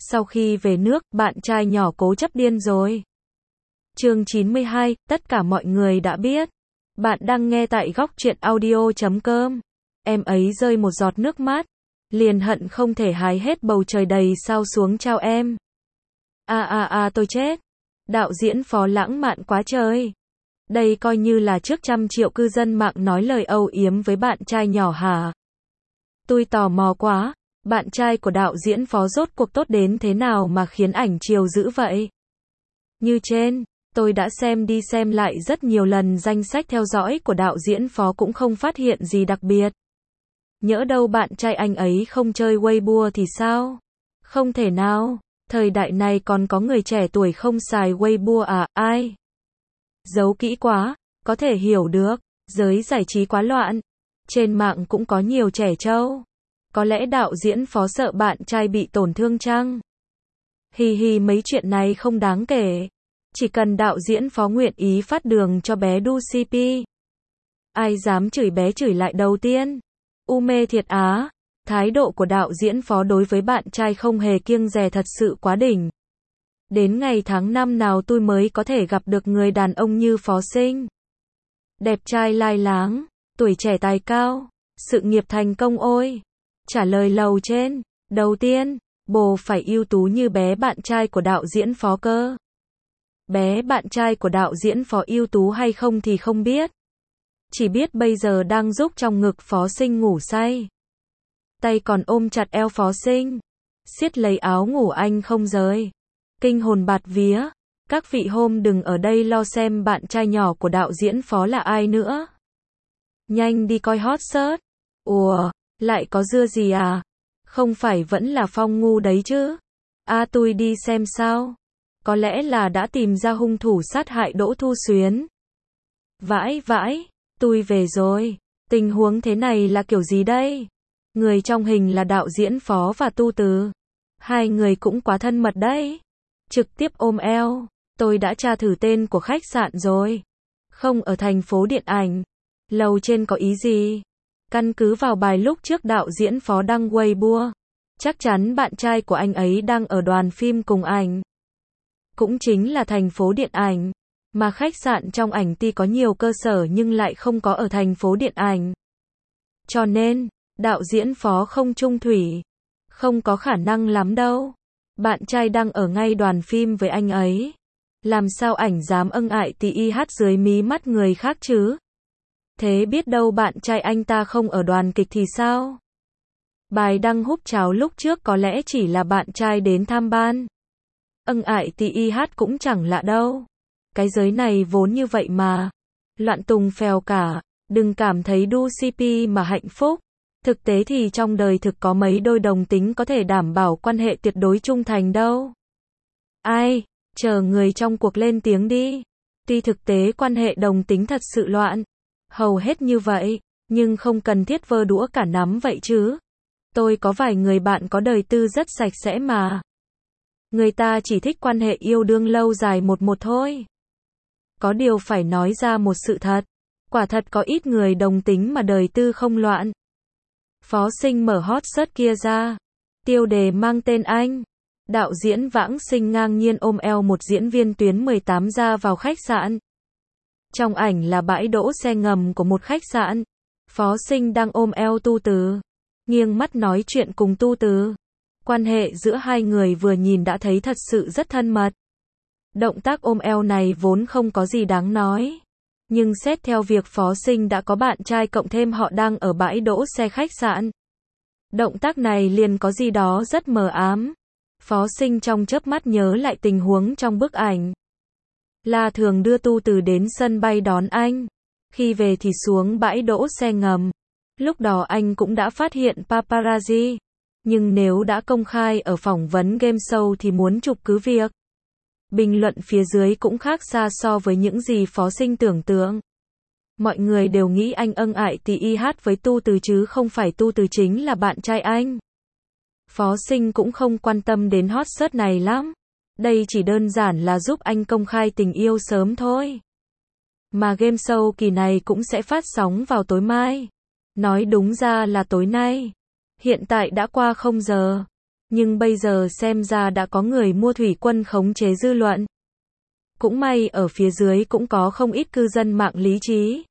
Sau khi về nước, bạn trai nhỏ cố chấp điên rồi. Chương 92, tất cả mọi người đã biết. Bạn đang nghe tại góc truyện audio.com. Em ấy rơi một giọt nước mắt, liền hận không thể hái hết bầu trời đầy sao xuống trao em. Tôi chết. Đạo diễn Phó lãng mạn quá trời. Đây coi như là trước 100 triệu cư dân mạng nói lời âu yếm với bạn trai nhỏ hả? Tôi tò mò quá, bạn trai của đạo diễn Phó rốt cuộc tốt đến thế nào mà khiến ảnh chiều dữ vậy? Như trên, tôi đã xem đi xem lại rất nhiều lần danh sách theo dõi của đạo diễn Phó cũng không phát hiện gì đặc biệt. Nhỡ đâu bạn trai anh ấy không chơi Weibo thì sao? Không thể nào, thời đại này còn có người trẻ tuổi không xài Weibo à, ai? Giấu kỹ quá, có thể hiểu được, giới giải trí quá loạn. Trên mạng cũng có nhiều trẻ trâu. Có lẽ đạo diễn Phó sợ bạn trai bị tổn thương chăng? Hi mấy chuyện này không đáng kể. Chỉ cần đạo diễn Phó nguyện ý phát đường cho bé đu CP. Ai dám chửi bé chửi lại đầu tiên. Mê thiệt á. Thái độ của đạo diễn Phó đối với bạn trai không hề kiêng dè thật sự quá đỉnh. Đến ngày tháng năm nào tôi mới có thể gặp được người đàn ông như Phó Sinh. Đẹp trai lai láng, tuổi trẻ tài cao, sự nghiệp thành công ôi. Trả lời lầu trên, đầu tiên, bồ phải ưu tú như bé bạn trai của đạo diễn Phó cơ. Bé bạn trai của đạo diễn Phó ưu tú hay không thì không biết. Chỉ biết bây giờ đang giúp trong ngực Phó Sinh ngủ say. Tay còn ôm chặt eo Phó Sinh, siết lấy áo ngủ anh không rời. Kinh hồn bạt vía, các vị hôm đừng ở đây lo xem bạn trai nhỏ của đạo diễn Phó là ai nữa. Nhanh đi coi hot search. Ủa, lại có dưa gì à? Không phải vẫn là Phong ngu đấy chứ? Tôi đi xem sao. Có lẽ là đã tìm ra hung thủ sát hại Đỗ Thu Xuyến. Vãi, tôi về rồi. Tình huống thế này là kiểu gì đây? Người trong hình là đạo diễn Phó và Tu Từ. Hai người cũng quá thân mật đấy. Trực tiếp ôm eo. Tôi đã tra thử tên của khách sạn rồi. Không ở thành phố điện ảnh. Lầu trên có ý gì? Căn cứ vào bài lúc trước đạo diễn Phó đăng Weibo, chắc chắn bạn trai của anh ấy đang ở đoàn phim cùng ảnh. Cũng chính là thành phố điện ảnh. Mà khách sạn trong ảnh tuy có nhiều cơ sở nhưng lại không có ở thành phố điện ảnh. Cho nên, đạo diễn Phó không chung thủy. Không có khả năng lắm đâu. Bạn trai đang ở ngay đoàn phim với anh ấy. Làm sao ảnh dám ân ại tì hát dưới mí mắt người khác chứ? Thế biết đâu bạn trai anh ta không ở đoàn kịch thì sao? Bài đăng húp cháo lúc trước có lẽ chỉ là bạn trai đến tham ban. Ân ại tì hát cũng chẳng lạ đâu. Cái giới này vốn như vậy mà. Loạn tùng phèo cả. Đừng cảm thấy đu CP mà hạnh phúc. Thực tế thì trong đời thực có mấy đôi đồng tính có thể đảm bảo quan hệ tuyệt đối trung thành đâu. Ai, chờ người trong cuộc lên tiếng đi. Tuy thực tế quan hệ đồng tính thật sự loạn. Hầu hết như vậy, nhưng không cần thiết vơ đũa cả nắm vậy chứ. Tôi có vài người bạn có đời tư rất sạch sẽ mà. Người ta chỉ thích quan hệ yêu đương lâu dài một thôi. Có điều phải nói ra một sự thật. Quả thật có ít người đồng tính mà đời tư không loạn. Phó Sinh mở hot search kia ra. Tiêu đề mang tên anh. Đạo diễn Vãng Sinh ngang nhiên ôm eo một diễn viên tuyến 18 ra vào khách sạn. Trong ảnh là bãi đỗ xe ngầm của một khách sạn. Phó Sinh đang ôm eo Tu Từ. Nghiêng mắt nói chuyện cùng Tu Từ. Quan hệ giữa hai người vừa nhìn đã thấy thật sự rất thân mật. Động tác ôm eo này vốn không có gì đáng nói. Nhưng xét theo việc Phó Sinh đã có bạn trai cộng thêm họ đang ở bãi đỗ xe khách sạn. Động tác này liền có gì đó rất mờ ám. Phó Sinh trong chớp mắt nhớ lại tình huống trong bức ảnh. Là thường đưa Tu Từ đến sân bay đón anh. Khi về thì xuống bãi đỗ xe ngầm. Lúc đó anh cũng đã phát hiện paparazzi. Nhưng nếu đã công khai ở phỏng vấn game show thì muốn chụp cứ việc. Bình luận phía dưới cũng khác xa so với những gì Phó Sinh tưởng tượng. Mọi người đều nghĩ anh ân ại tì hát với Tu Từ chứ không phải Tu Từ chính là bạn trai anh. Phó Sinh cũng không quan tâm đến hot search này lắm. Đây chỉ đơn giản là giúp anh công khai tình yêu sớm thôi. Mà game show kỳ này cũng sẽ phát sóng vào tối mai. Nói đúng ra là tối nay. Hiện tại đã qua 0 giờ. Nhưng bây giờ xem ra đã có người mua thủy quân khống chế dư luận. Cũng may ở phía dưới cũng có không ít cư dân mạng lý trí.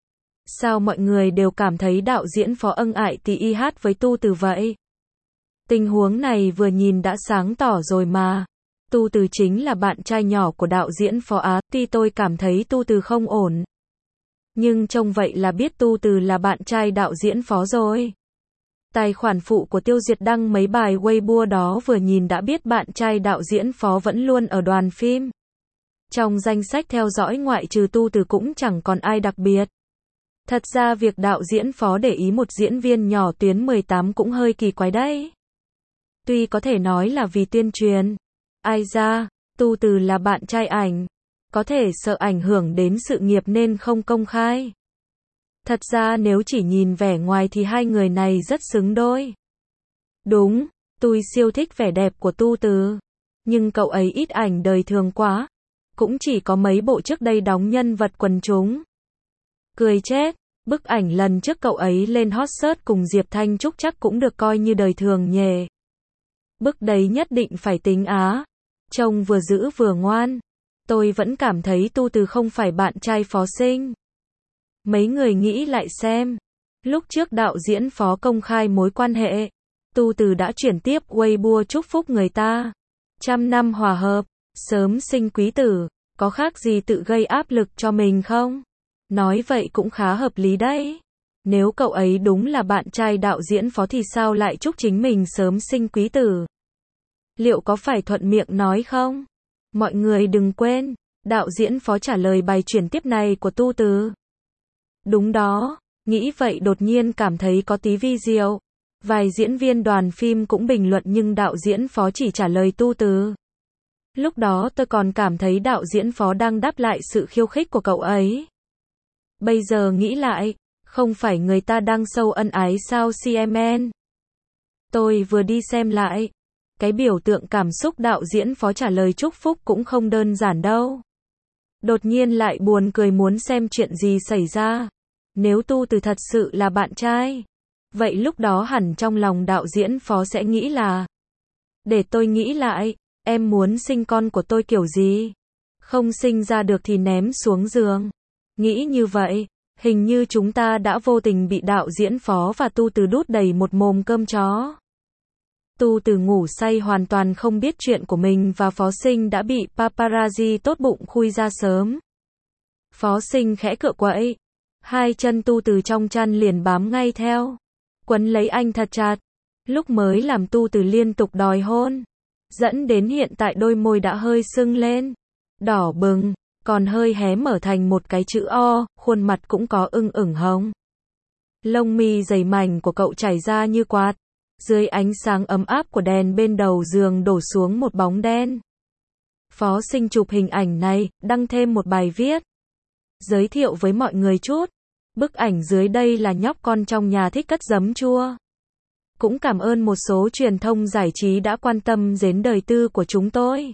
Sao mọi người đều cảm thấy đạo diễn Phó ân ái tí y hát với Tu Từ vậy? Tình huống này vừa nhìn đã sáng tỏ rồi mà. Tu Từ chính là bạn trai nhỏ của đạo diễn Phó Á, tuy tôi cảm thấy Tu Từ không ổn. Nhưng trông vậy là biết Tu Từ là bạn trai đạo diễn Phó rồi. Tài khoản phụ của Tiêu Duyệt đăng mấy bài Weibo đó vừa nhìn đã biết bạn trai đạo diễn Phó vẫn luôn ở đoàn phim. Trong danh sách theo dõi ngoại trừ Tu Từ cũng chẳng còn ai đặc biệt. Thật ra việc đạo diễn Phó để ý một diễn viên nhỏ tuyến 18 cũng hơi kỳ quái đấy. Tuy có thể nói là vì tuyên truyền. Ai ra, Tu Từ là bạn trai ảnh. Có thể sợ ảnh hưởng đến sự nghiệp nên không công khai. Thật ra nếu chỉ nhìn vẻ ngoài thì hai người này rất xứng đôi. Đúng, tôi siêu thích vẻ đẹp của Tu Từ. Nhưng cậu ấy ít ảnh đời thường quá. Cũng chỉ có mấy bộ trước đây đóng nhân vật quần chúng. Cười chết, bức ảnh lần trước cậu ấy lên hot search cùng Diệp Thanh Trúc chắc cũng được coi như đời thường nhề. Bức đấy nhất định phải tính á. Trông vừa dữ vừa ngoan. Tôi vẫn cảm thấy Tu Từ không phải bạn trai Phó sinh. Mấy người nghĩ lại xem. Lúc trước đạo diễn Phó công khai mối quan hệ, Tu Từ đã chuyển tiếp Weibo chúc phúc người ta. 100 năm hòa hợp, sớm sinh quý tử, có khác gì tự gây áp lực cho mình không? Nói vậy cũng khá hợp lý đấy. Nếu cậu ấy đúng là bạn trai đạo diễn Phó thì sao lại chúc chính mình sớm sinh quý tử? Liệu có phải thuận miệng nói không? Mọi người đừng quên, đạo diễn Phó trả lời bài chuyển tiếp này của Tu Từ. Đúng đó, nghĩ vậy đột nhiên cảm thấy có tí vi diệu. Vài diễn viên đoàn phim cũng bình luận nhưng đạo diễn Phó chỉ trả lời Tu Từ. Lúc đó tôi còn cảm thấy đạo diễn Phó đang đáp lại sự khiêu khích của cậu ấy. Bây giờ nghĩ lại, không phải người ta đang sâu ân ái sao CMN? Tôi vừa đi xem lại. Cái biểu tượng cảm xúc đạo diễn Phó trả lời chúc phúc cũng không đơn giản đâu. Đột nhiên lại buồn cười muốn xem chuyện gì xảy ra. Nếu Tu Từ thật sự là bạn trai, vậy lúc đó hẳn trong lòng đạo diễn Phó sẽ nghĩ là: để tôi nghĩ lại, em muốn sinh con của tôi kiểu gì? Không sinh ra được thì ném xuống giường. Nghĩ như vậy, hình như chúng ta đã vô tình bị đạo diễn Phó và Tu Từ đút đầy một mồm cơm chó. Tu Từ ngủ say hoàn toàn không biết chuyện của mình và Phó Sinh đã bị paparazzi tốt bụng khui ra sớm. Phó Sinh khẽ cựa quậy. Hai chân Tu Từ trong chăn liền bám ngay theo. Quấn lấy anh thật chặt. Lúc mới làm Tu Từ liên tục đòi hôn. Dẫn đến hiện tại đôi môi đã hơi sưng lên. Đỏ bừng, còn hơi hé mở thành một cái chữ O, khuôn mặt cũng có ửng hồng. Lông mi dày mảnh của cậu chảy ra như quạt. Dưới ánh sáng ấm áp của đèn bên đầu giường đổ xuống một bóng đen. Phó Sinh chụp hình ảnh này, đăng thêm một bài viết. Giới thiệu với mọi người chút. Bức ảnh dưới đây là nhóc con trong nhà thích cất giấm chua. Cũng cảm ơn một số truyền thông giải trí đã quan tâm đến đời tư của chúng tôi.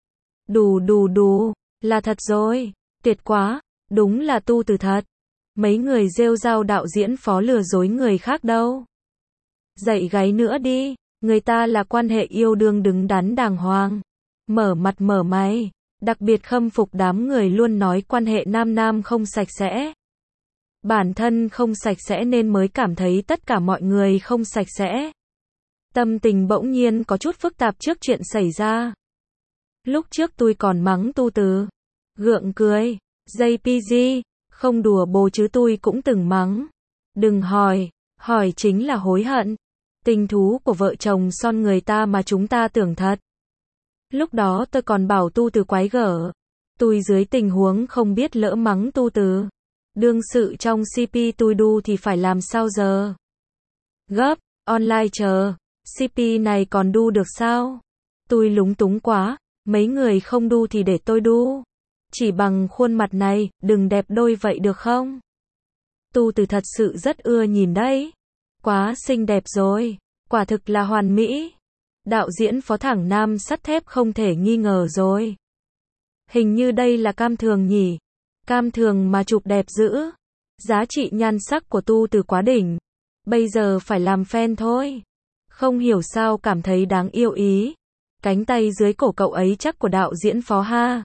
Đù, là thật rồi. Tuyệt quá, đúng là Tu Từ thật. Mấy người rêu rao đạo diễn Phó lừa dối người khác đâu. Dạy gáy nữa đi, người ta là quan hệ yêu đương đứng đắn đàng hoàng. Mở mặt mở máy, đặc biệt khâm phục đám người luôn nói quan hệ nam nam không sạch sẽ. Bản thân không sạch sẽ nên mới cảm thấy tất cả mọi người không sạch sẽ. Tâm tình bỗng nhiên có chút phức tạp trước chuyện xảy ra. Lúc trước tôi còn mắng Tu Từ. Gượng cười, JPG, không đùa bồ chứ tôi cũng từng mắng. Đừng hỏi chính là hối hận. Tình thú của vợ chồng son người ta mà chúng ta tưởng thật. Lúc đó tôi còn bảo Tu Từ quái gở. Tôi dưới tình huống không biết lỡ mắng Tu Từ. Đương sự trong CP tôi đu thì phải làm sao giờ? Gấp, online chờ. CP này còn đu được sao? Tôi lúng túng quá. Mấy người không đu thì để tôi đu. Chỉ bằng khuôn mặt này, đừng đẹp đôi vậy được không? Tu Từ thật sự rất ưa nhìn đấy. Quá xinh đẹp rồi. Quả thực là hoàn mỹ. Đạo diễn Phó thẳng nam sắt thép không thể nghi ngờ rồi. Hình như đây là cam thường nhỉ? Cam thường mà chụp đẹp dữ. Giá trị nhan sắc của Tu Từ quá đỉnh. Bây giờ phải làm fan thôi. Không hiểu sao cảm thấy đáng yêu ý. Cánh tay dưới cổ cậu ấy chắc của đạo diễn Phó ha.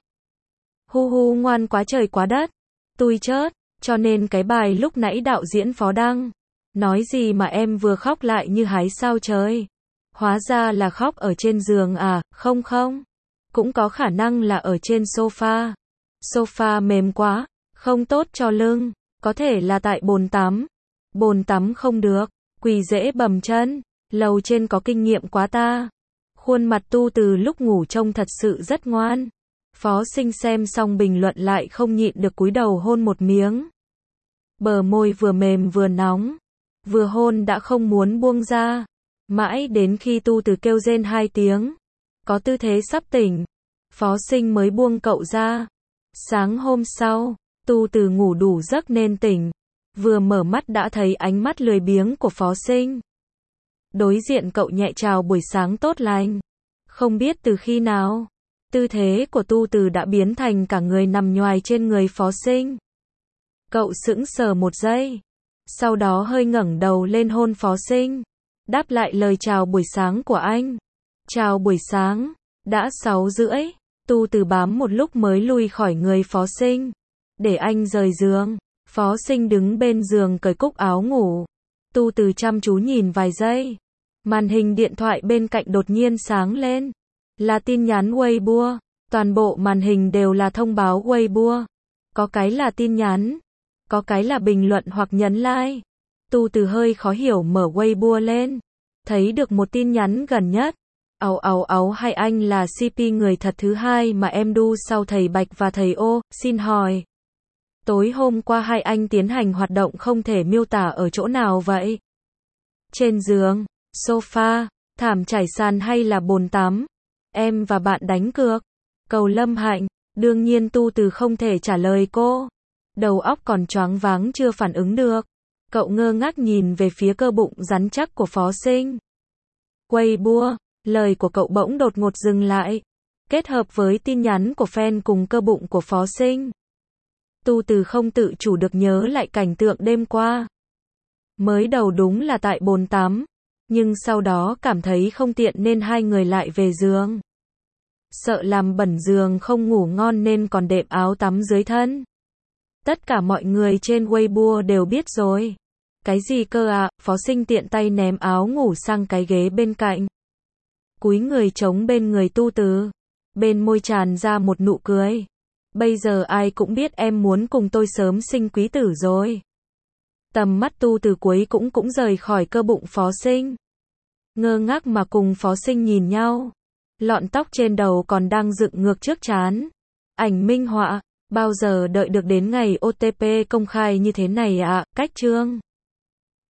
Hu hu ngoan quá trời quá đất. Tui chớt, cho nên cái bài lúc nãy đạo diễn Phó đăng. Nói gì mà em vừa khóc lại như hái sao trời. Hóa ra là khóc ở trên giường à, không không. Cũng có khả năng là ở trên sofa. Sofa mềm quá, không tốt cho lưng. Có thể là tại bồn tắm. Bồn tắm không được, quỳ dễ bầm chân. Lầu trên có kinh nghiệm quá ta. Khuôn mặt Tu từ lúc ngủ trông thật sự rất ngoan. Phó Sinh xem xong bình luận lại không nhịn được cúi đầu hôn một miếng. Bờ môi vừa mềm vừa nóng. Vừa hôn đã không muốn buông ra. Mãi đến khi Tu từ kêu rên 2 tiếng. Có tư thế sắp tỉnh. Phó Sinh mới buông cậu ra. Sáng hôm sau, Tu từ ngủ đủ giấc nên tỉnh. Vừa mở mắt đã thấy ánh mắt lười biếng của Phó Sinh. Đối diện cậu nhẹ chào buổi sáng tốt lành. Không biết từ khi nào, tư thế của Tu từ đã biến thành cả người nằm nhoài trên người Phó Sinh. Cậu sững sờ một giây. Sau đó hơi ngẩng đầu lên hôn Phó Sinh. Đáp lại lời chào buổi sáng của anh. Chào buổi sáng. Đã 6:30. Tu từ bám một lúc mới lui khỏi người Phó Sinh. Để anh rời giường. Phó Sinh đứng bên giường cởi cúc áo ngủ. Tu từ chăm chú nhìn vài giây. Màn hình điện thoại bên cạnh đột nhiên sáng lên. Là tin nhắn Weibo. Toàn bộ màn hình đều là thông báo Weibo. Có cái là tin nhắn. Có cái là bình luận hoặc nhấn like. Tu từ hơi khó hiểu mở Weibo lên. Thấy được một tin nhắn gần nhất. Áo hai anh là CP người thật thứ hai mà em đu sau thầy Bạch và thầy O, xin hỏi. Tối hôm qua hai anh tiến hành hoạt động không thể miêu tả ở chỗ nào vậy? Trên giường, sofa, thảm trải sàn hay là bồn tắm? Em và bạn đánh cược. Cầu Lâm Hạnh, đương nhiên Tu từ không thể trả lời cô. Đầu óc còn choáng váng chưa phản ứng được. Cậu ngơ ngác nhìn về phía cơ bụng rắn chắc của Phó Sinh. Weibo, lời của cậu bỗng đột ngột dừng lại. Kết hợp với tin nhắn của fan cùng cơ bụng của Phó Sinh. Tu từ không tự chủ được nhớ lại cảnh tượng đêm qua. Mới đầu đúng là tại bồn tắm. Nhưng sau đó cảm thấy không tiện nên hai người lại về giường. Sợ làm bẩn giường không ngủ ngon nên còn đệm áo tắm dưới thân. Tất cả mọi người trên Weibo đều biết rồi. Cái gì cơ ạ? Phó Sinh tiện tay ném áo ngủ sang cái ghế bên cạnh. Cúi người chống bên người Tu từ. Bên môi tràn ra một nụ cười. Bây giờ ai cũng biết em muốn cùng tôi sớm sinh quý tử rồi. Tầm mắt Tu từ cuối cũng rời khỏi cơ bụng Phó Sinh. Ngơ ngác mà cùng Phó Sinh nhìn nhau. Lọn tóc trên đầu còn đang dựng ngược trước trán. Ảnh minh họa. Bao giờ đợi được đến ngày OTP công khai như thế này ạ? Cách chương